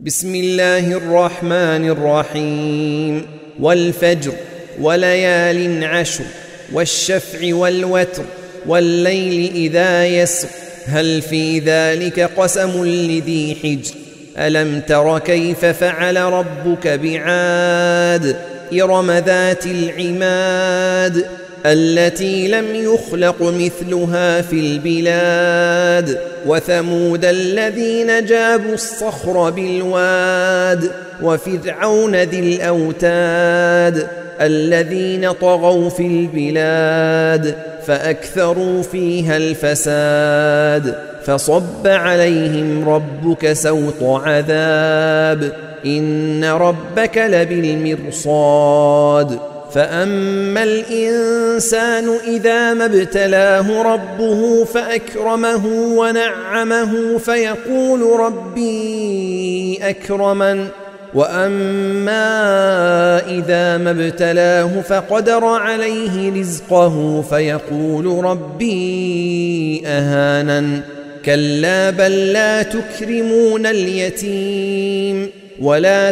بسم الله الرحمن الرحيم. والفجر وليال عشر والشفع والوتر والليل إذا يسر هل في ذلك قسم لذي حجر ألم تر كيف فعل ربك بعاد إرم ذات العماد التي لم يخلق مثلها في البلاد وثمود الذين جابوا الصخر بالواد وفرعون ذي الأوتاد الذين طغوا في البلاد فأكثروا فيها الفساد فصب عليهم ربك سوط عذاب إن ربك لبالمرصاد فأما الإنسان إذا ما ابتلاه ربه فأكرمه ونعمه فيقول ربي أكرمن وأما إذا ما ابتلاه فقدر عليه رزقه فيقول ربي أهانن كلا بل لا تكرمون اليتيم ولا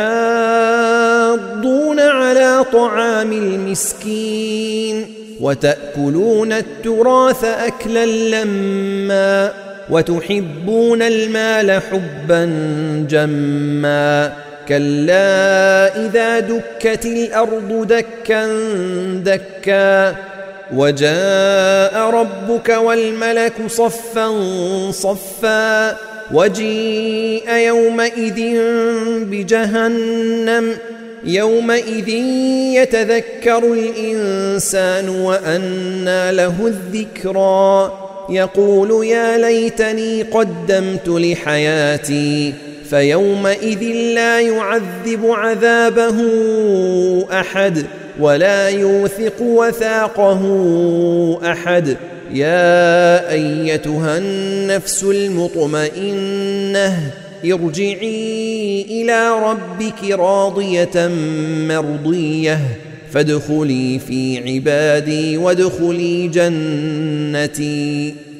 تحاضون على طعام المسكين وتأكلون التراث أكلا لما وتحبون المال حبا جما كلا إذا دكت الأرض دكا دكا وجاء ربك والملك صفا صفا وجيء يومئذ بجهنم يومئذ يتذكر الإنسان وأنى له الذكرى يقول يا ليتني قدمت لحياتي فيومئذ لا يعذب عذابه أحد ولا يوثق وثاقه أحد يا أيتها النفس المطمئنة ارجعي إلى ربك راضية مرضية فادخلي في عبادي وادخلي جنتي.